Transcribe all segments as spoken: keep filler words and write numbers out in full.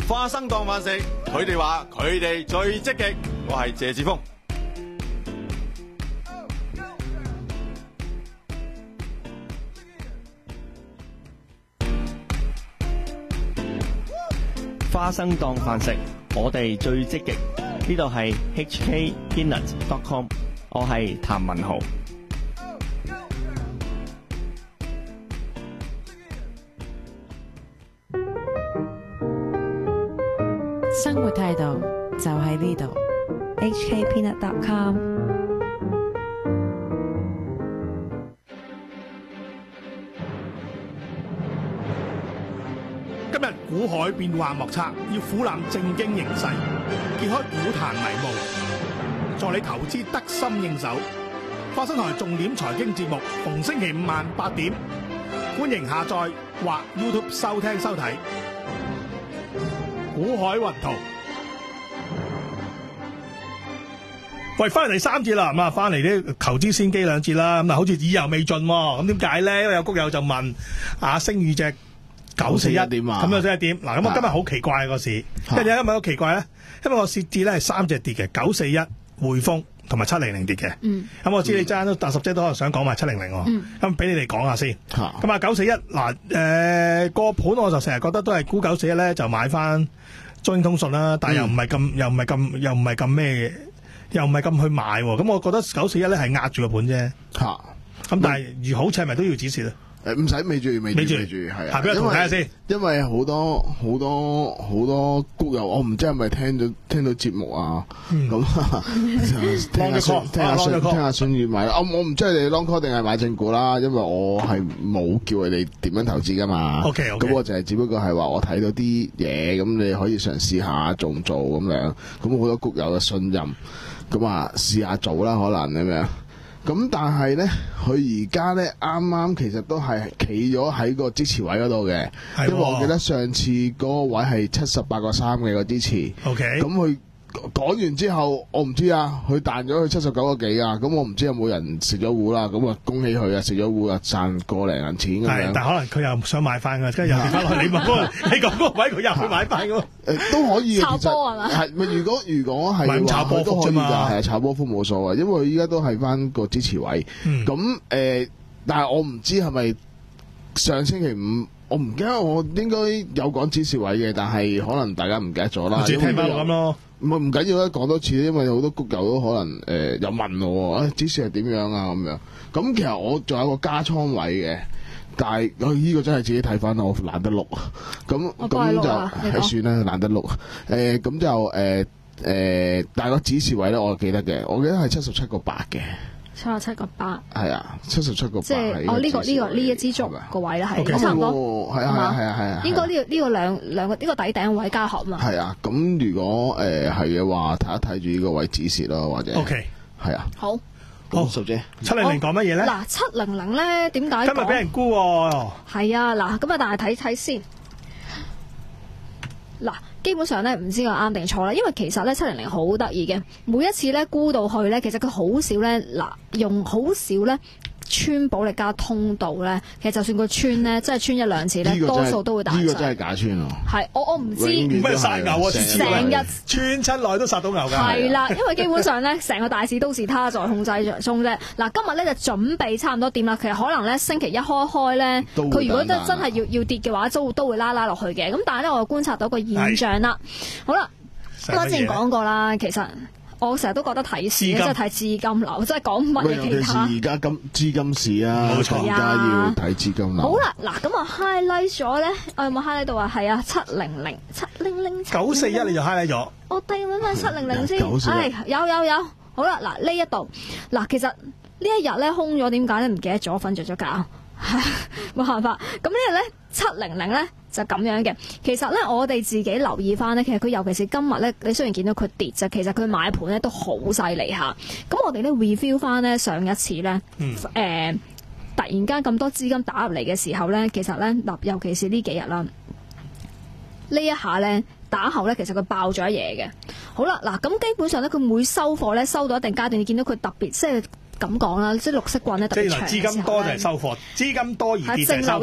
花生當飯食，佢哋話佢哋最積極。我係謝志峰。 花生當飯食，我哋最積極。呢度係 H K Peanut dot com， 我係譚文豪。 生活態度就喺呢度 ，H K Peanut dot com。 今日股海變幻莫測，要俯覽正經形勢，揭開股壇迷霧，助你投資得心應手。花生台重點財經節目，逢星期五晚八點，歡迎下載或 YouTube 收聽收睇。股海雲圖，喂，翻嚟第三節啦，咁啊，翻嚟啲投資先機兩節啦，咁啊，好似意猶未盡喎，咁點解咧？因為有谷友就問啊，星宇隻九四一點啊，咁又真係點？嗱，咁我今日好奇怪個市，因為點解今日好奇怪咧？因為我市跌咧係三隻跌嘅，九四一、匯豐同埋七零零跌嘅。嗯，咁我知你爭都大十姐都可能想講埋七零零喎。咁俾你哋講下先。咁啊，九四一嗱，誒個盤我就成日覺得都係估九四一咧，就買翻中英通訊啦，但係又唔係咁，又唔係咁，又唔係咁咩，又唔係咁去買喎。咁我覺得九四一咧係壓住個盤啫。嚇！咁但係如好似係咪都要止蝕啊？ 誒唔使未住未住未住係啊， 俾我同睇下先。 因為好多好多好多谷友，我唔知係咪聽到聽到節目啊，咁聽下聽下聽下信譽買啦。我我唔知你 long call 定係買正股啦，因為我係冇叫佢哋點樣投資噶嘛。 OK OK。 咁我就係只不過係話我睇到啲嘢，咁你可以嘗試下做唔做咁樣。咁好多谷友嘅信任，咁啊試下做啦，可能咁樣。咁但係咧，佢而家咧啱啱其實都係企咗喺個支持位嗰度嘅，因為我記得上次嗰個位係七十八個三嘅個支持。OK，咁佢講完之後，我唔知啊，佢彈咗去七十九個幾啊，咁我唔知有冇人食咗糊啦，咁啊恭喜佢啊，食咗糊啊，賺個零銀錢咁樣。係， 但可能佢又想買翻㗎，跟住又跌翻落去。你問嗰個，你講嗰個位，佢又去買翻㗎。 誒都可以嘅， 炒波係嘛？ 係咪？如果如果係炒波都可以㗎，係啊，炒波幅冇所謂，因為佢依家都係翻個支持位。咁誒、呃，但係我唔知係咪上星期五。我唔記得，我應該有講指示位嘅，但係可能大家唔記得咗啦。 自己聽翻咁咯。 唔係唔緊要啦，講多次，因為好多谷友都可能誒有、呃、問我，誒指示係點樣啊咁樣。咁其實我仲有個加倉位嘅，但係佢呢個真係自己睇翻啦，我懶得錄。咁咁就係算啦，懶得錄。誒、呃、咁就誒誒、呃呃，但係個指示位咧，我記得嘅，我記得係七十七個八嘅。 七十七個八， 係啊，七十七個八。 即係哦，呢個呢個呢一支竹個位啦，係差唔多。 係啊係啊係啊係啊。 應該呢個呢個兩兩個呢個底頂位加合嘛。 係啊，咁如果誒係嘅話，睇一睇住呢個位指示咯，或者。O K。係啊。好。好，淑姐。七零零講乜嘢咧？ 嗱，七零零咧點解？ 今日俾人沽喎。 係啊，嗱，咁啊，但係睇睇先。嗱，基本上咧唔知我啱定錯啦，因為其實咧七零零好得意嘅，每一次咧沽到去咧，其實佢好少咧，嗱用好少咧穿保力加通道咧，其實就算佢穿咧，即係穿一兩次咧，多數都會打。 呢個真係假穿啊！ 係，我我唔知。 唔係殺牛啊！ 成日穿親內都殺到牛㗎。 係啦，因為基本上咧，成個大市都是他在控制中啫。嗱，今日咧就準備差唔多掂啦。其實可能咧星期一開開咧，佢如果真真係要要跌嘅話，都都會拉拉落去嘅。咁但係咧，我又觀察到個現象啦。好啦，我之前講過啦，其實。我成日都覺得睇市，即係睇資金流，即係講乜嘢其他。 而家金資金市啊， 冇錯， 而家要睇資金流。 好啦，嗱咁我 highlight 咗咧，我有冇 highlight 到啊？係啊，七零零七零零九四一，你就 highlight 咗。 我定揾翻七零零先，係有有有。好啦，嗱呢一度，嗱其實呢一日咧空咗，點解咧？唔記得咗，瞓着咗覺，冇辦法。咁呢日咧七零零咧。就咁樣嘅，其實咧我哋自己留意翻咧，其實佢尤其是今日咧，你雖然見到佢跌啫，其實佢買盤咧都好犀利下。咁我哋咧 review 翻咧上一次咧，誒、嗯呃、突然間咁多資金打入嚟嘅時候咧，其實咧嗱，尤其是呢幾日啦，呢一下咧打後咧，其實佢爆咗嘢嘅。好啦，嗱咁基本上咧，佢每收貨咧收到一定階段，你見到佢特別即係咁講啦，即係綠色棍咧特別長嘅時候咧， 即係資金多就係收貨，資金多而跌就係收貨。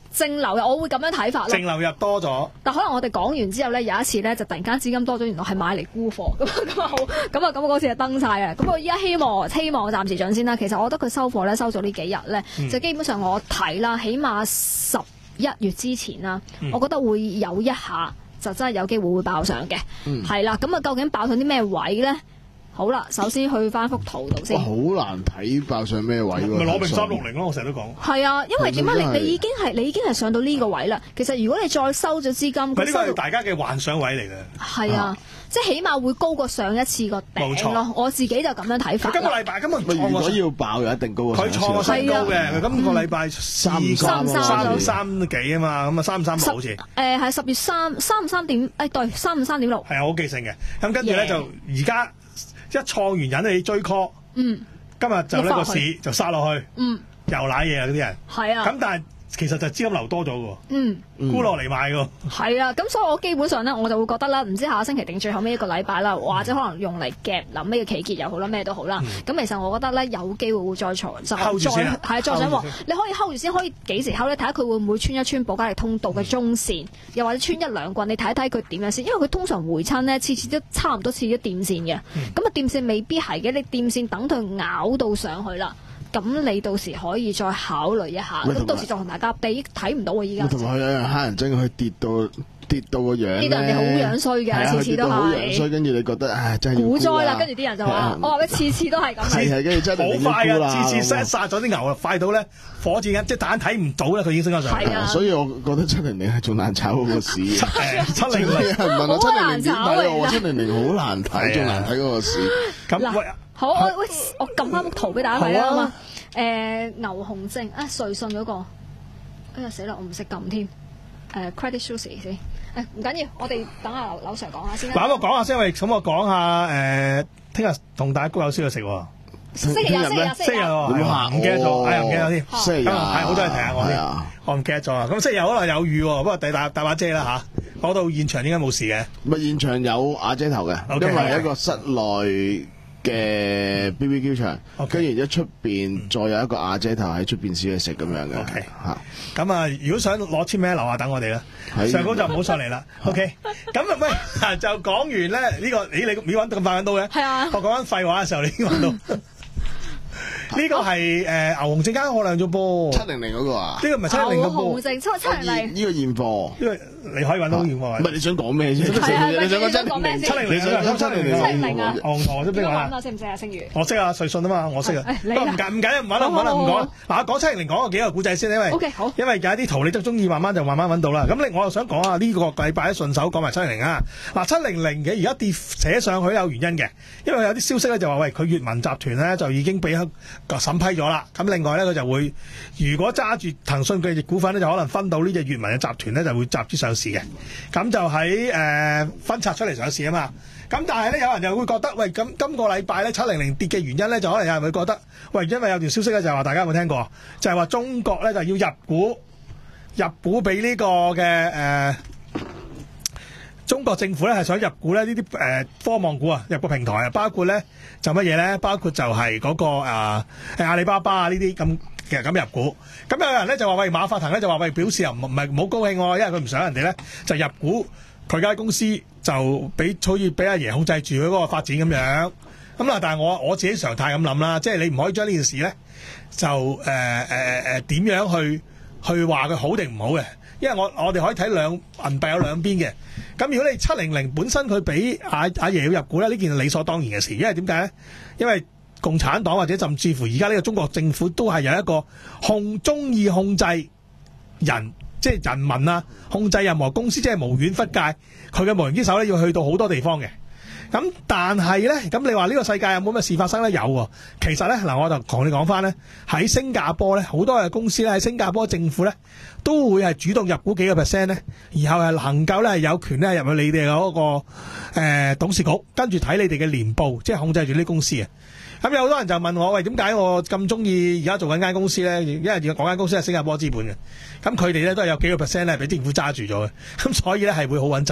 淨流入，我會咁樣睇法咯。 淨流入多咗， 但可能我哋講完之後咧，有一次咧就突然間資金多咗，原來係買嚟沽貨，咁咁啊好，咁啊咁嗰次就登晒嘅。咁我依家希望希望暫時漲先啦。其實我覺得佢收貨咧收咗呢幾日咧，嗯、就基本上我睇啦，起碼十一月之前啦，嗯、我覺得會有一下就真係有機會會爆上嘅，係啦、嗯。咁啊究竟爆上啲咩位咧？好啦，首先去翻幅圖度先。好難睇爆上咩位喎？ 咪攞明三六零咯，我成日都講。係啊，因為點解你你已經係你已經係上到呢個位啦？其實如果你再收咗資金， 佢呢個係大家嘅幻想位嚟嘅。 係啊，啊即係起碼會高過上一次個頂咯。我自己就咁樣睇法。 今個禮拜今日如果要爆，又一定高過上次。 佢創過新高嘅，今個禮拜三三三三幾啊嘛，咁啊三五三六好似。 誒係十月三三五三點，誒對三五三點六。 係啊，好記性嘅。咁跟住咧就而家。一創完引你追 call，嗯，今日就呢個市就殺落去，嗯，又瀨嘢啊嗰啲人，係啊，咁但係其實就資金流多咗嘅，嗯，沽落嚟買嘅， 係啊，咁所以我基本上咧我就會覺得啦，唔知下個星期定最後尾一個禮拜啦，或者可能用嚟夾臨尾嘅期結又好啦，咩都好啦，咁、嗯、其實我覺得咧有機會會再挫，就再係再上喎，你可以 hold 住先，可以幾時 hold 咧？睇下佢會唔會穿一穿保加利通道嘅中線，又或者穿一兩棍，你睇一睇佢點樣先，因為佢通常回親咧次次都差唔多次咗掂線嘅，咁啊掂線未必係嘅，你掂線等佢咬到上去啦。咁你到時可以再考慮一下，咁到時再同大家比睇唔到啊！依家同埋佢有人黑人精，佢跌到跌到個樣咧， 跌到人哋好樣衰嘅，次次都係好樣衰，跟住你覺得唉真係股災啦，跟住啲人就話：我話佢次次都係咁， 係係跟住真係好快啊！次次殺殺咗啲牛啊，快到咧火箭即係蛋睇唔到咧，佢已經升咗上嚟。 所以我覺得七零零係仲難炒嗰個市。 七零零係唔問我七零零點睇我七零零好難睇，仲難睇嗰個市。 咁好，我喂我撳翻幅圖俾大家睇啊嘛。誒牛熊證啊，瑞信嗰個，哎呀死啦，我唔識撳添。誒 Credit Suisse 先，誒唔緊要，我哋等下劉 Sir 講下先啦。 嗱，咁我講下先，喂，咁我講下誒，聽日同大家谷友燒去食喎。 星期日，星期日，星期日喎，唔記得咗，哎呀唔記得咗添。 星期日， 係好多人提下我添，我唔記得咗啊。咁星期日可能有雨喎，不過大大大把遮啦嚇。講到現場應該冇事嘅。 咪現場有瓦遮頭嘅，因為係一個室內嘅 B B Q 場，跟住一出邊再有一個瓦遮頭喺出邊試去食咁樣嘅。 OK，嚇。咁啊，如果想攞簽名，樓下等我哋啦。上高就唔好上嚟啦。OK。咁啊，喂，就講完咧呢個，咦？你你揾咁快揾到嘅？係啊。我講緊廢話嘅時候，你已經揾到。呢個係誒牛熊證加可量啫噃，七零零嗰個啊？呢個唔係七零零嘅噃， 牛熊證七七零零。 呢個現貨， 因為你可以揾到現貨。唔係你想講咩先？ 你想講七零零？七零零， 七零零， 七零零啊！ 牛熊識唔識啊？ 我識唔識啊？星宇， 我識啊，瑞信啊嘛，我識啊。不過唔緊唔緊要，唔揾啦唔揾啦唔講。嗱，講七零零講個幾個古仔先，因為 OK 好， 因為有一啲圖你都中意，慢慢就慢慢揾到啦。咁另我又想講下呢個禮拜順手講埋七零零啊。嗱，七零零嘅而家跌寫上去有原因嘅，因為有啲消息咧就話喂佢閱文集團咧就已經俾審批咗啦。咁另外咧，佢就會如果揸住騰訊嘅股份咧，就可能分到呢隻閱文嘅集團咧，就會集資上市嘅。咁就喺誒、呃、分拆出嚟上市啊嘛。咁但係咧，有人就會覺得，喂，咁今個禮拜咧七零零跌嘅原因咧，就可能有人會覺得，喂，因為有條消息咧，就係話大家有冇聽過？就係話中國咧就要入股，入股俾呢個嘅誒、呃、中國政府咧係想入股咧呢啲誒科網股啊，入個平台啊，包括咧就乜嘢咧？包括就係嗰、那個誒、呃、阿里巴巴啊呢啲咁其實咁入股。咁有人咧就話喂，馬化騰咧就話喂，表示又唔唔係唔好高興喎，因為佢唔想人哋咧就入股佢間公司，就俾好似俾阿爺控制住佢嗰個發展咁樣。咁啦，但係我我自己常態咁諗啦，即係你唔可以將呢件事咧就誒誒誒點樣去去話佢好定唔好嘅。因為我我哋可以睇兩銀幣有兩邊嘅，咁如果你七零零本身佢俾阿阿爺要入股咧，呢件係理所當然嘅事。因為點解咧？因為共產黨或者甚至乎而家呢個中國政府都係有一個控中意控制人，即係人民啊，控制任何公司，即係無遠弗屆。佢嘅無形之手咧要去到好多地方嘅。咁但係咧，咁你話呢個世界有冇咩事發生咧？有喎。其實咧嗱，我就同你講翻咧，喺新加坡咧，好多嘅公司咧喺新加坡政府咧都會係主動入股幾個 percent 咧，然後係能夠咧係有權咧入去你哋嗰個誒董事局，跟住睇你哋嘅年報，即係控制住呢啲公司啊。咁有好多人就問我，喂，點解我咁中意而家做緊間公司咧？因為講間公司係新加坡資本嘅，咁佢哋咧都係有幾個 percent 咧俾政府揸住咗嘅，咁所以咧係會好穩陣。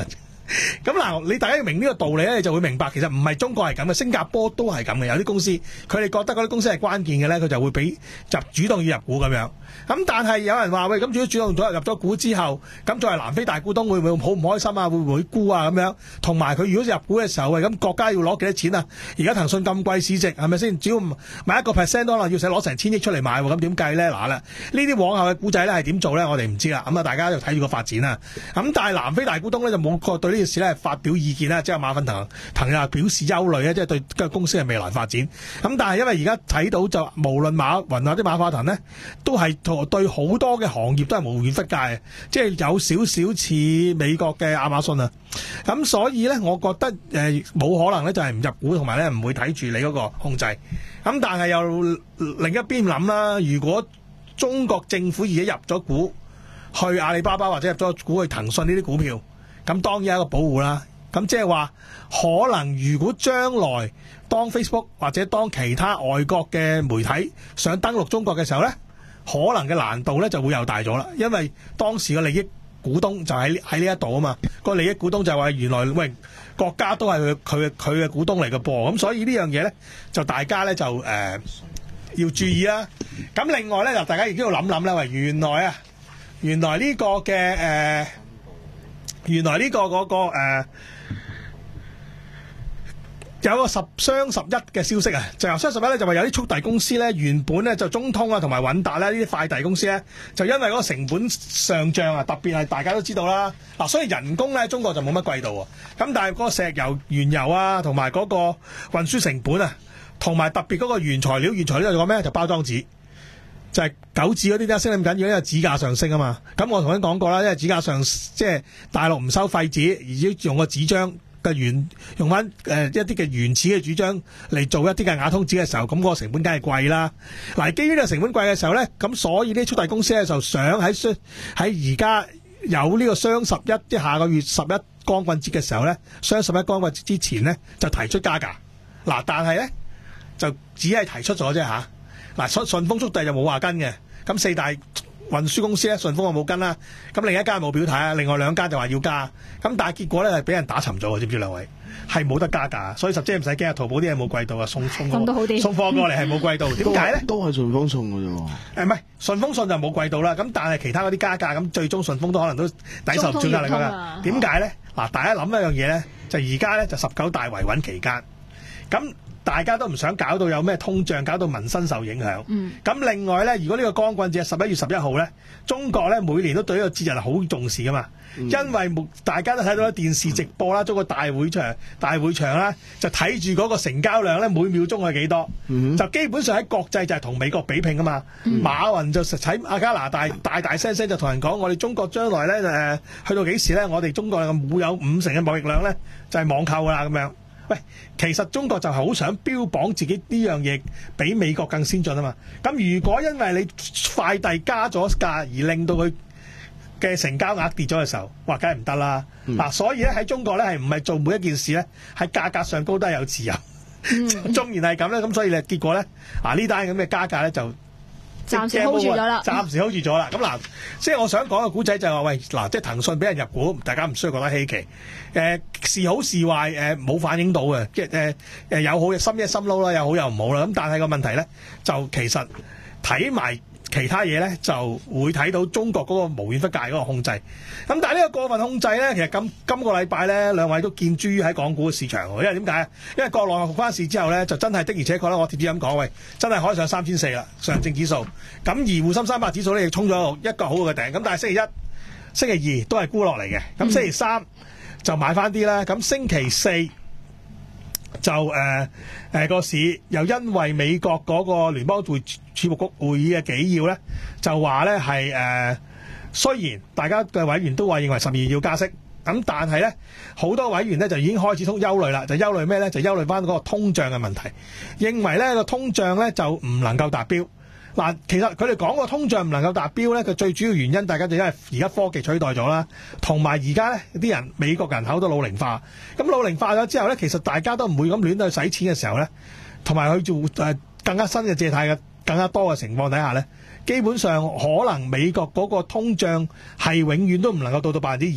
咁嗱，你大家要明呢個道理咧，你就會明白其實唔係中國係咁嘅，新加坡都係咁嘅。有啲公司佢哋覺得嗰啲公司係關鍵嘅咧，佢就會俾就主動要入股咁樣。咁但係有人話喂，咁如果主動咗入咗股之後，咁作為南非大股東會唔會好唔開心啊？會唔會沽啊？咁樣同埋佢如果入股嘅時候，喂咁國家要攞幾多錢啊？而家騰訊咁貴市值係咪先？只要買一個 percent 可能要使攞成千億出嚟買喎，咁點計咧？嗱啦，呢啲往後嘅股仔咧係點做咧？我哋唔知啦。咁啊，大家就睇住個發展啦。咁但係南非大股東咧就冇個對呢件事咧發表意見啦，即係馬粉騰騰又表示憂慮咧，即係對個公司嘅未來發展。咁但係因為而家睇到就無論馬雲或者馬化騰咧，都係對好多嘅行業都係無遠弗屆嘅，即係有少少似美國嘅亞馬遜啊。咁所以咧，我覺得誒冇、呃、可能咧就係唔入股，同埋咧唔會睇住你嗰個控制。咁但係又另一邊諗啦，如果中國政府而家入咗股去阿里巴巴或者入咗股去騰訊呢啲股票，咁當然係一個保護啦。咁即係話可能如果將來當 Facebook 或者當其他外國嘅媒體想登陸中國嘅時候咧，可能嘅難度咧就會又大咗啦。因為當時嘅利益股東就喺喺呢一度啊嘛，個利益股東就話原來喂國家都係佢佢佢嘅股東嚟嘅噃，咁所以呢樣嘢咧就大家咧就誒、呃、要注意啦。咁另外咧就大家亦都要諗諗啦，喂原來啊原來呢個嘅誒、呃、原來呢個嗰、嗰個誒。呃有個十雙十一嘅消息啊，就由雙十一咧就話有啲速遞公司咧原本咧就中通啊同埋韻達咧呢啲快遞公司咧就因為嗰個成本上漲啊，特別係大家都知道啦嗱，所以人工咧中國就冇乜貴到喎，咁但係嗰個石油、原油啊同埋嗰個運輸成本啊，同埋特別嗰個原材料，原材料就講咩就包裝紙，就係玖紙嗰啲咧升得咁緊要，因為紙價上升啊嘛。咁我同你講過啦，因為紙價上即係大陸唔收廢紙，而要用個紙張。嘅原用翻誒、呃、一啲嘅原始嘅主張嚟做一啲嘅瓦通紙嘅時候，咁、那、嗰個成本梗係貴啦。嗱，基於呢個成本貴嘅時候咧，咁所以啲速遞公司咧就想喺喺而家有呢個雙十一，即係下個月十一光棍節嘅時候咧，雙十一光棍節之前咧就提出加價。嗱，但係咧就只係提出咗啫嚇。嗱，順順豐速遞就冇話跟嘅，咁四大運輸公司咧，順豐我冇跟啦，咁另一間冇表態啊，另外兩間就話要加，咁但係結果咧係俾人打沉咗啊！知唔知兩位係冇得加價，所以十姐唔使驚啊，淘寶啲嘢冇貴到啊，送送送到好啲， 送貨過嚟係冇貴到，點解咧？ 都係順豐送嘅啫喎。誒唔係順豐送就冇貴到啦，咁但係其他嗰啲加價，咁最終順豐都可能都抵受住壓力㗎。點解咧？嗱，大家諗一樣嘢咧，就而家咧就十九大維穩期間，咁。大家都唔想搞到有咩通脹，搞到民生受影響。咁、嗯、另外咧，如果呢個光棍節係十一月十一號咧，中國咧每年都對呢個節日係好重視噶嘛、嗯。因為大家都睇到電視直播啦，中國大會場、大會場啦，就睇住嗰個成交量咧，每秒鐘係幾多、嗯？就基本上喺國際就係同美國比拼噶嘛、嗯。馬雲就喺阿加拿大大大聲聲就同人講：我哋中國將來咧誒、呃，去到幾時咧？我哋中國會有五成嘅貿易量咧，就係、是、網購噶啦咁樣。喂，其實中國就係好想標榜自己呢樣嘢比美國更先進啊嘛。咁如果因為你快遞加咗價而令到佢嘅成交額跌咗嘅時候，哇，梗係唔得啦。嗱、嗯，所以咧喺中國咧係唔係做每一件事咧喺價格上高都係有自由。縱、嗯、然係咁咧，咁所以咧結果咧啊呢單咁嘅加價咧就暫時 hold 住咗啦， 暫時 hold 住咗啦。咁嗱，即係我想講嘅古仔就係話，喂嗱，即係騰訊俾人入股，大家唔需要覺得稀奇。誒、呃、是好是壞，誒、呃、冇反映到嘅，即係誒誒有好心一心撈啦，有好有唔好啦。咁但係個問題咧，就其實睇埋其他嘢咧，就會睇到中國嗰個無遠弗屆嗰個控制。咁但係呢個過分控制咧，其實今今個禮拜咧，兩位都見諸於喺港股嘅市場。因為點解？因為國內復翻市之後咧，就真係的而且確咧，我貼紙咁講，喂，真係可以上三千四啦，上證指數。咁而滬深三百指數咧，亦衝咗一個好嘅頂。咁但係星期一、星期二都係沽落嚟嘅。咁星期三就買翻啲啦。咁星期四就誒誒個市又因為美國嗰個聯邦會儲備局會議嘅紀要咧，就話咧係誒雖然大家嘅委員都話認為十二月要加息，咁但係咧好多委員咧就已經開始通憂慮啦，就憂慮咩咧？就憂慮翻嗰個通脹嘅問題，認為咧個通脹咧就唔能夠達標。嗱，其實佢哋講個通脹唔能夠達標咧，佢最主要原因，大家就因為而家科技取代咗啦，同埋而家咧啲人美國人口都老齡化，咁老齡化咗之後咧，其實大家都唔會咁亂去使錢嘅時候咧，同埋去做誒更加新嘅借貸嘅更加多嘅情況底下咧，基本上可能美國嗰個通脹係永遠都唔能夠到到百分之二。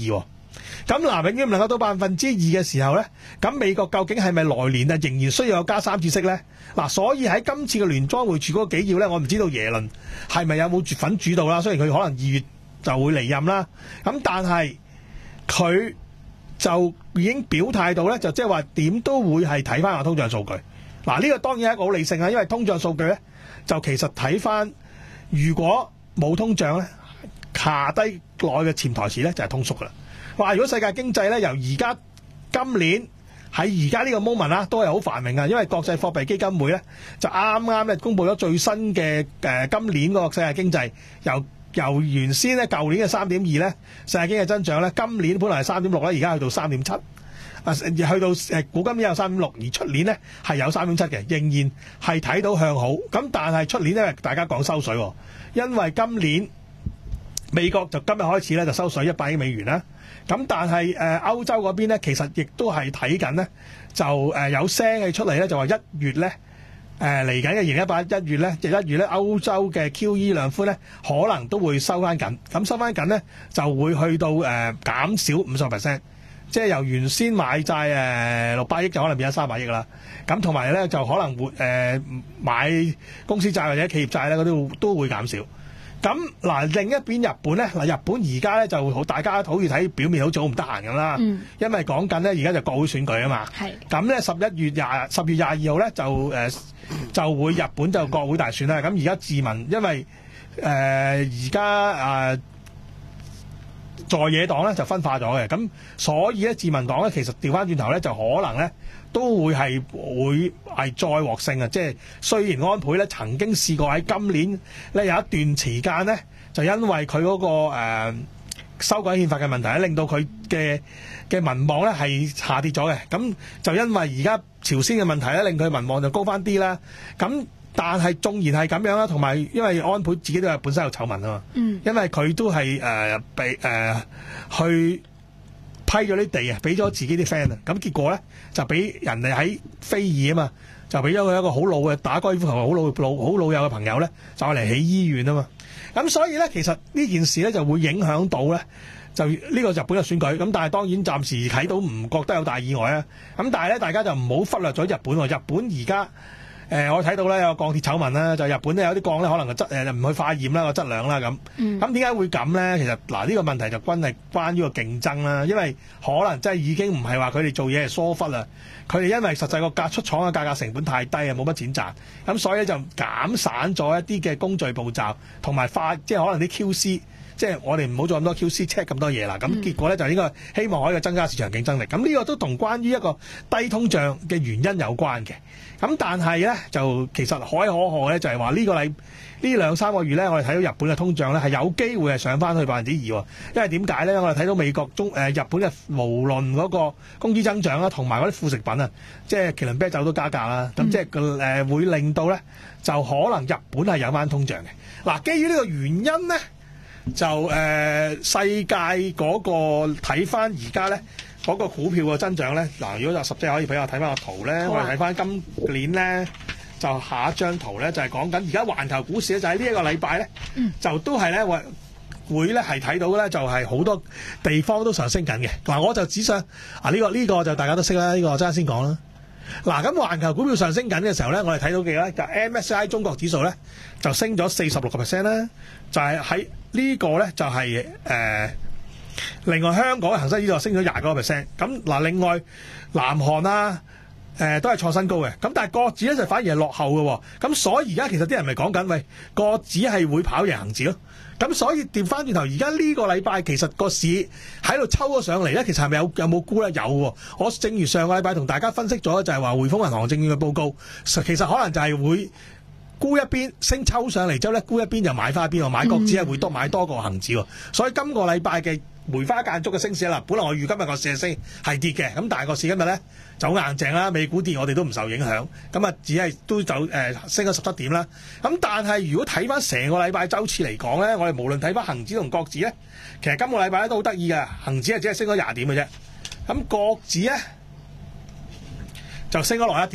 咁嗱，永遠唔能夠到百分之二嘅時候咧，咁美國究竟係咪來年啊仍然需要有加三次息咧？嗱，所以喺今次嘅聯莊會處嗰個紀要咧，我唔知道耶倫係咪有冇絕份主導啦。雖然佢可能二月就會離任啦，咁但係佢就已經表態到咧，就即係話點都會係睇翻個通脹數據。嗱，呢個當然係一個好理性啊，因為通脹數據咧就其實睇翻，如果冇通脹咧，下低內嘅潛台詞咧就係通縮噶啦。話如果世界經濟咧由而家今年喺而家呢個 moment 啦，都係好繁榮啊，因為國際貨幣基金會咧就啱啱咧公布咗最新嘅誒、呃、今年嗰個世界經濟，由由原先咧舊年嘅三點二咧世界經濟增長咧，今年本來係三點六咧，而家去到三點七，啊去到誒估今年有三點六，而出年咧係有三點七嘅，仍然係睇到向好。咁但係出年咧大家講收水，因為今年美國就今日開始咧就收水一百億美元啦。咁但係誒、呃、歐洲嗰邊咧，其實亦都係睇緊咧，就誒、呃、有聲氣出嚟咧，就話一月咧誒嚟緊嘅二零一八一月咧，就一月咧歐洲嘅 Q E 量寬咧，可能都會收翻緊。咁收翻緊咧，就會去到誒、呃、減少五十 percent，即係由原先買債誒六百億就可能變咗三百億啦。咁同埋咧就可能會誒、呃、買公司債或者企業債咧，嗰啲都會減少。咁嗱，另一邊日本咧，嗱日本而家咧就好，大家好似睇表面好似好唔得閒咁啦，嗯、因為講緊咧而家就國會選舉啊嘛。係咁咧，十一月廿十月廿二號咧就誒、呃、就會日本就國會大選啦。咁而家自民因為誒而家誒在野黨咧就分化咗嘅，咁所以咧自民黨咧其實調翻轉頭咧就可能咧都會係會係再獲勝啊！即係雖然安倍咧曾經試過喺今年咧有一段時間咧，就因為佢嗰、那個誒、呃、修改憲法嘅問題咧，令到佢嘅嘅民望咧係下跌咗嘅。咁就因為而家朝鮮嘅問題咧，令佢民望就高翻啲啦。咁但係縱然係咁樣啦，同埋因為安倍自己都係本身有醜聞啊嘛，嗯、因為佢都係誒、呃、被誒、呃、去。批咗啲地啊，俾咗自己啲 friend 啊，咁結果咧就俾人哋喺非議啊嘛，就俾咗佢一個好老嘅打高爾夫球好老老好老友嘅朋友咧，就嚟起醫院啊嘛。咁所以咧，其實呢件事咧就會影響到咧，就呢個日本嘅選舉。咁但係當然暫時睇到唔覺得有大意外啊。咁但係咧，大家就唔好忽略咗日本喎。日本而家誒我睇到咧有鋼鐵醜聞啦，就日本咧有啲鋼咧可能個質誒唔去化驗啦，個質量啦咁。咁點解會咁咧？其實嗱呢、呢個問題就關係關於個競爭啦，因為可能真係已經唔係話佢哋做嘢係疏忽啦，佢哋因為實際個價出廠嘅價格成本太低啊，冇乜錢賺，咁所以咧就減散咗一啲嘅工序步驟，同埋化即係可能啲 Q C。即係我哋唔好做咁多 Q C check 咁多嘢啦，咁結果咧就應該希望可以增加市場競爭力。咁呢個都同關於一個低通脹嘅原因有關嘅。咁但係咧就其實可喜可賀咧，就係話呢個禮呢兩三個月咧，我哋睇到日本嘅通脹咧係有機會係上翻去百分之二喎。因為點解咧？我哋睇到美國中誒、呃、日本嘅無論嗰個工資增長啦，同埋嗰啲副食品啊，即係麒麟啤酒都加價啦。咁、嗯、即係誒、呃、會令到咧就可能日本係有翻通脹嘅。嗱、啊，基於呢個原因咧。就誒、呃、世界嗰個睇翻而家咧嗰個股票嘅增長咧，嗱，如果有十隻可以俾我睇翻個圖咧，啊、我哋睇翻今年咧就下一張圖咧就係講緊而家環球股市咧就喺呢一個禮拜咧，嗯、就都係咧會會咧係睇到咧就係好多地方都上升緊嘅。嗱，我就只想啊呢、呢個呢、呢個就大家都識啦，呢、呢個我陣間先講啦。嗱，咁環球股票上升緊嘅時候咧，我哋睇到嘅咧就 M S C I 中國指數咧就升咗四十六個 percent 啦，就係喺呢個咧就係、是、誒、呃，另外香港嘅恒生指數升咗廿個 percent。咁嗱，另外南韓啊，誒、呃、都係創新高嘅。咁但係國指咧就反而係落後嘅。咁所以而家其實啲人咪講緊，喂，國指係會跑贏恒指咯。咁所以調翻轉頭，而家呢個禮拜其實個市喺度抽咗上嚟咧，其實係咪有有冇沽咧？有喎。我正如上個禮拜同大家分析咗，就係話匯豐銀行證券嘅報告，其實可能就係會沽一邊升抽上嚟之後咧，沽一邊就買翻一邊喎，買國指係會多買多過恒指喎。所以今個禮拜嘅梅花間竹嘅升市啦，本來我預今日個市升係跌嘅，咁但係個市今日咧走硬淨啦，美股跌我哋都唔受影響，咁啊只係都走誒、呃、升咗十七點啦。咁但係如果睇翻成個禮拜週次嚟講咧，我哋無論睇翻恒指同國指咧，其實今個禮拜咧都好得意嘅，恒指係只係升咗廿點嘅啫，咁國指咧就升咗落一點。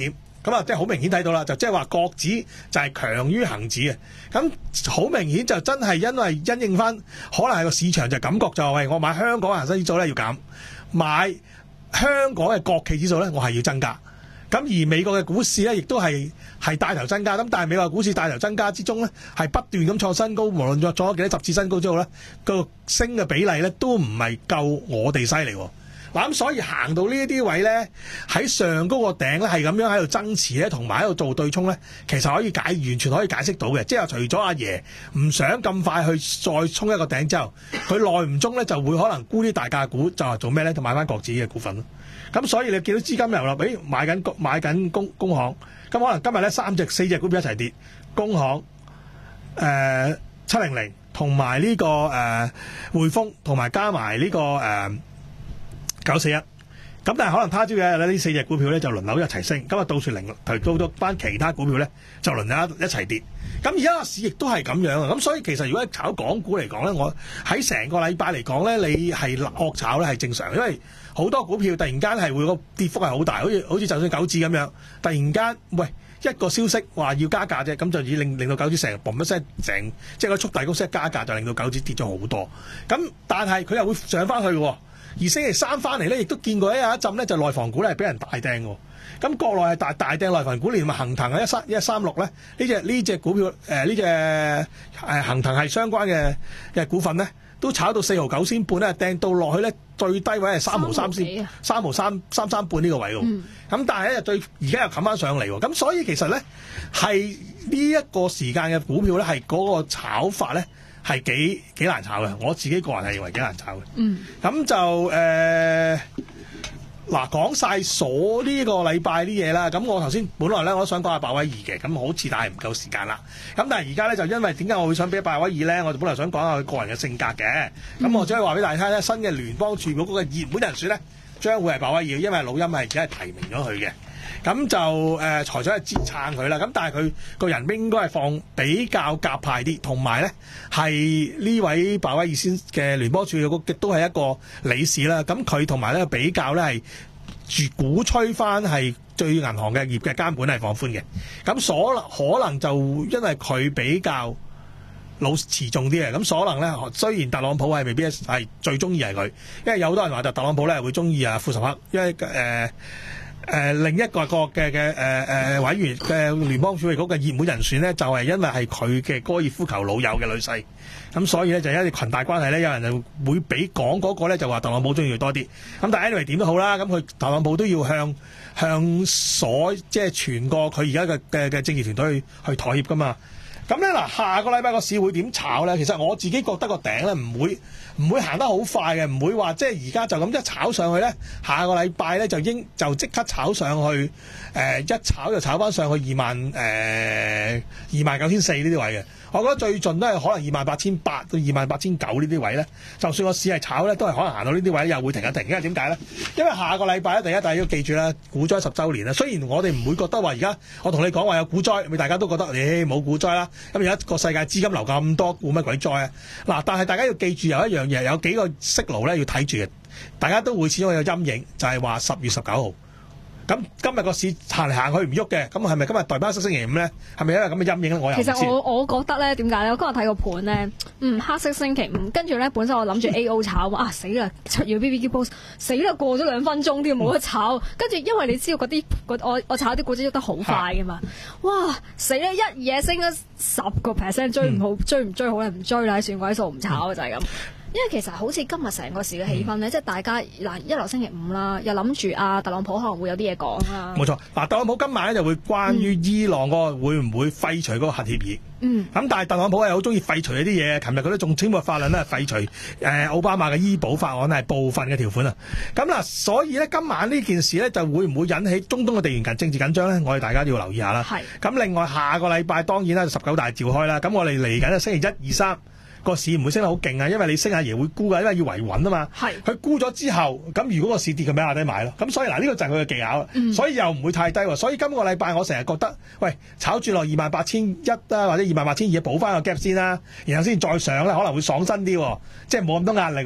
咁啊，即係好明顯睇到啦，就即係話國指就係強於恒指嘅。咁好明顯就真係因為因應翻，可能係個市場就感覺就係、是、我買香港恒生指數咧要減，買香港嘅國企指數咧我係要增加。咁而美國嘅股市咧，亦都係係帶頭增加。咁但係美國股市帶頭增加之中咧，係不斷咁創新高，無論作咗幾多十次新高之後咧，個升嘅比例咧都唔係夠我哋犀利。嗱咁所以行到呢一啲位咧，喺上高個頂咧係咁樣喺度增持咧，同埋喺度做對沖咧，其實可以解完全可以解釋到嘅。即係除咗阿爺唔想咁快去再衝一個頂之後，佢耐唔中咧就會可能沽啲大價股，就係做咩咧？就買翻國指嘅股份咯。咁所以你見到資金流入，誒買緊買緊工工行，咁可能今日咧三隻四隻股票一齊跌，工行、誒七零零同埋呢個誒匯豐，同埋加埋呢個誒九四一。咁但係可能他朝嘅呢四隻股票咧就輪流一齊升，咁啊倒數零提到咗班其他股票咧就輪流一齊跌。咁而家個市亦都係咁樣啊！咁所以其實如果炒港股嚟講咧，我喺成個禮拜嚟講咧，你係惡炒咧係正常，因為好多股票突然間係會個跌幅係好大，好似好似就算九指咁樣，突然間喂一個消息話要加價啫，咁就已令令到九指成日嘣一聲成即係個速遞公司一加價就令到九指跌咗好多。咁但係佢又會上翻去喎。而星期三翻嚟咧，亦都見過一有一陣咧，就內房股咧係俾人大掟喎。咁國內係大大掟內房股，連埋恒騰啊一三一三六咧，呢隻呢隻股票誒呢隻誒恒騰係相關嘅嘅股份咧，都炒到四毫九仙半咧，掟到落去咧最低位係三毫三仙，三毫三三三半呢個位喎。咁、嗯、但係咧對而家又冚翻上嚟喎。咁所以其實咧係呢一個時間嘅股票咧係嗰個炒法咧。係幾幾難炒嘅，我自己個人係認為幾難炒嘅。嗯，咁就誒嗱講晒所呢個禮拜啲嘢啦。咁我頭先本來咧我都想講下鮑威爾嘅，咁好似但係唔夠時間啦。咁但係而家咧就因為點解我會想俾鮑威爾咧？我就本來想講下佢個人嘅性格嘅。咁我只可以話俾大家聽咧，新嘅聯邦儲備局嗰個熱門人選咧，將會係鮑威爾，因為老欽係而家係提名咗佢嘅。咁就誒財長係支撐佢啦，咁但係佢個人應該係放比較鴿派啲，同埋咧係呢位鮑威爾先嘅聯邦儲備局亦都係一個理事啦。咁佢同埋咧比較咧係住鼓吹翻係對銀行嘅業嘅監管係放寬嘅。咁所可能就因為佢比較老持重啲嘅，咁所能咧雖然特朗普係未必係最中意係佢，因為有好多人話就特朗普咧會中意啊庫什克，因為誒。呃誒、呃、另一個個嘅嘅誒誒委員嘅聯邦儲備局嘅熱門人選咧，就係、是、因為係佢嘅高爾夫球老友嘅女婿，咁所以咧就因為裙帶關係咧，有人就會比講嗰個咧就話特朗普中意佢多啲。咁但係 anyway 點都好啦，咁佢特朗普都要向向所即係全個佢而家嘅嘅嘅政治團隊去去妥協噶嘛。咁咧嗱，下個禮拜個市會點炒咧？其實我自己覺得個頂咧唔會唔會行得好快嘅，唔會話即係而家就咁一炒上去咧，下個禮拜咧就應就即刻炒上去，誒、呃、一炒就炒翻上去二萬誒二萬九千四呢啲位嘅。我覺得最盡都係可能二萬八千八到二萬八千九呢啲位咧，就算個市係炒咧，都係可能行到呢啲位又會停一停。因為點解咧？因為下個禮拜咧，第一大家要記住啦，股災十週年啦。雖然我哋唔會覺得話而家我同你講話有股災，咪大家都覺得誒冇股災啦。咁而家個世界資金流咁多，股乜鬼災啊？嗱，但係大家要記住有一樣嘢，有幾個息路咧要睇住嘅，大家都會始終有陰影，就係話十月十九號。咁今日個市行嚟行去唔喐嘅，咁係咪今日代班星期五咧？係咪因為咁嘅陰影咧？我又唔知。 其實我我覺得咧，點解咧？我今日睇個盤咧，嗯，黑色星期五，跟住咧本身我諗住 A O 炒啊，死啦！出要 B B Q post， 死啦！過咗兩分鐘都要冇得炒，跟住因為你知道嗰啲我我炒啲股質喐得好快嘅嘛，哇！死啦！一嘢升咗十個 percent， 追唔好，嗯、追唔追好咧？唔追啦，算鬼數唔炒、嗯、就係咁。因為其實好似今日成個市嘅氣氛咧，嗯、即係大家嗱一來星期五啦，又諗住啊特朗普可能會有啲嘢講啦。冇錯，嗱特朗普今晚咧就會關於伊朗嗰個會唔會廢除嗰個核協議。嗯。咁但係特朗普係好中意廢除一啲嘢，琴日佢都仲簽過法律咧廢除誒、呃、奧巴馬嘅醫保法案係部分嘅條款啊。咁嗱，所以咧今晚呢件事咧就會唔會引起中東嘅地緣緊政治緊張咧？我哋大家要留意下啦。係。咁另外下個禮拜當然啦，十九大召開啦。咁我哋嚟緊嘅星期一、二、三。個市唔會升得好勁啊，因為你升下爺會沽噶，因為要維穩啊嘛。係佢沽咗之後，咁如果個市跌，佢咪下低買咯。咁所以嗱，呢個就係佢嘅技巧啦。嗯、所以又唔會太低喎。所以今個禮拜我成日覺得，喂，炒住落二萬八千一啦，或者二萬八千二，補翻個 gap 先啦，然後先再上咧，可能會爽身啲，即係冇咁多壓力。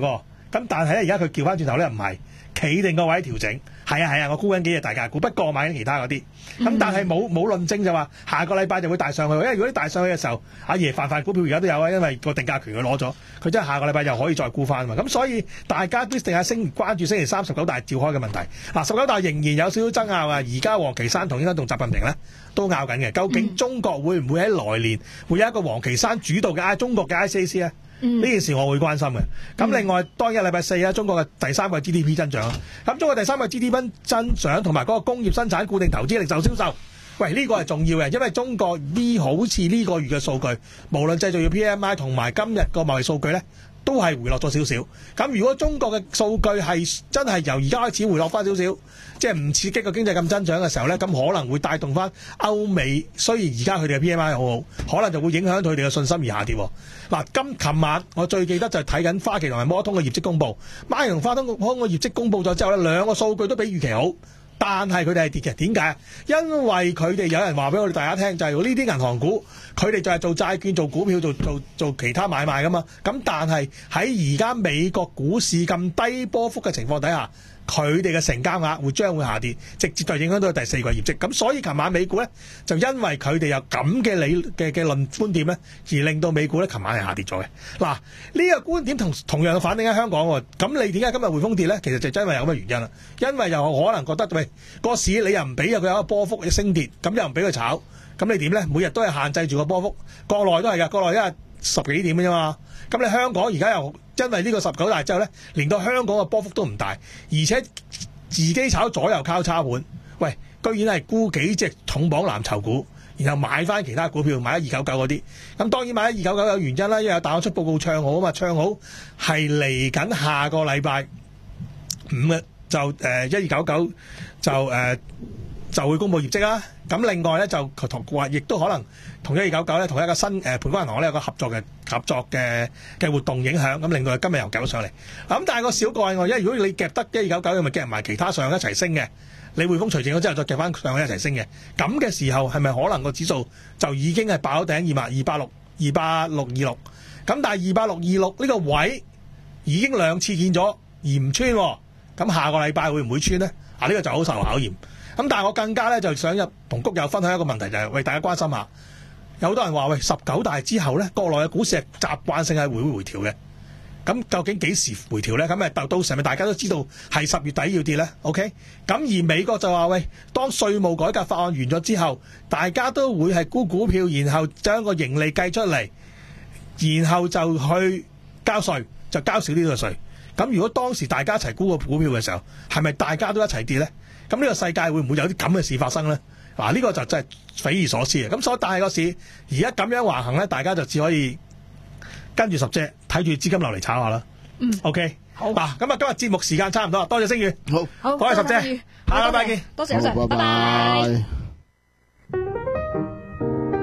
咁但係咧而家佢調翻轉頭咧唔係。企定個位調整，係啊係啊，我估緊幾隻大價股，不過我買緊其他嗰啲。咁但係冇冇論證就話下個禮拜就會大上去，因為如果啲大上去嘅時候，阿爺泛泛股票而家都有啊，因為個定價權佢攞咗，佢真係下個禮拜又可以再沽翻啊嘛。咁所以大家必定係星關注星期三十九大召開嘅問題。嗱，十九大仍然有少少爭拗啊，而家王岐山同應該同習近平咧都拗緊嘅，究竟中國會唔會喺來年會有一個王岐山主導嘅中國嘅 I C A C 咧？呢、嗯、件事我會關心嘅。咁另外當日禮拜四啊，中國嘅第三季 G D P 增長，咁中國第三季 G D P 增長同埋嗰個工業生產、固定投資、零售銷售，喂呢、呢個係重要嘅，因為中國呢好似呢個月嘅數據，無論製造業 P M I 同埋今日個貿易數據咧，都係回落咗少少。咁如果中國嘅數據係真係由而家開始回落翻少少，即係唔刺激個經濟咁增長嘅時候咧，咁可能會帶動翻歐美。雖然而家佢哋嘅 P M I 好好，可能就會影響佢哋嘅信心而下跌。嗱，今琴晚我最記得就係睇緊花旗同埋摩通嘅業績公佈，花旗同花通嘅業績公佈咗之後咧，兩個數據都比預期好，但係佢哋係跌嘅。點解？因為佢哋有人話俾我哋大家聽，就係呢啲銀行股，佢哋就係做債券、做股票、做做做其他買賣噶嘛。咁但係喺而家美國股市咁低波幅嘅情況底下，佢哋嘅成交額會將會下跌，直接就影響到第四季業績。咁所以琴晚美股咧就因為佢哋有咁嘅理嘅嘅論觀點咧，而令到美股咧琴晚係下跌咗嘅。嗱，呢個觀點同同樣反映喺香港喎。咁你點解今日匯豐跌咧？其實就因為有咁嘅原因啦。因為又可能覺得喂個市你又唔俾佢有一個波幅嘅升跌，咁又唔俾佢炒，咁你點咧？每日都係限制住個波幅，國內都係㗎，國內因為十幾點嘅啫嘛。咁你香港而家又因為呢個十九大之後咧，連到香港嘅波幅都唔大，而且自己炒左右交叉盤，喂，居然係沽幾隻重磅藍籌股，然後買翻其他股票，買一二九九嗰啲。咁當然買一二九九有原因啦，因為有大行出報告唱好啊嘛，唱好係嚟緊下個禮拜五嘅就誒一二九九就誒、呃、就會公布業績啦。咁另外咧就同話，亦都可能同一二九九咧同一個新誒盤谷銀行咧有個合作嘅合作嘅嘅活動影響，咁令到佢今日又夾咗上嚟。咁但係個小個案，因為如果你夾得一二九九，咪夾埋其他上一齊升嘅，你匯豐除淨咗之後再夾翻上去一齊升嘅，咁嘅時候係咪可能個指數就已經係爆咗頂二萬二百六二百六二六？咁但係二百六二六呢個位已經兩次見咗而唔穿，咁下個禮拜會唔會穿呢？啊，呢個就好受考驗。咁但係我更加咧就想入同谷友分享一個問題，就係、是、為大家關心下，有好多人話喂十九大之後咧，國內嘅股市係習慣性係會回調嘅。咁究竟幾時回調咧？咁誒到到時咪大家都知道係十月底要跌咧 ？OK？咁而美國就話喂，當稅務改革法案完咗之後，大家都會係沽股票，然後將個盈利計出嚟，然後就去交稅，就交少啲嘅稅。咁如果當時大家一齊沽個股票嘅時候，係咪大家都一齊跌咧？咁呢個世界會唔會有啲咁嘅事發生咧？嗱、啊，呢、呢個就真係匪夷所思嘅。咁所以但係個市而家咁樣橫行咧，大家就只可以跟住十隻睇住資金流嚟炒下啦。嗯 ，OK， 好。嗱，咁啊，今日節目時間差唔多，多謝星宇。好，好，多謝十隻，下個禮拜見。 多謝多謝，拜拜。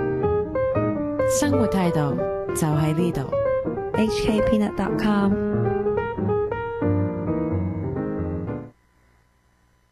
生活態度就喺呢度。H K Peanut dot com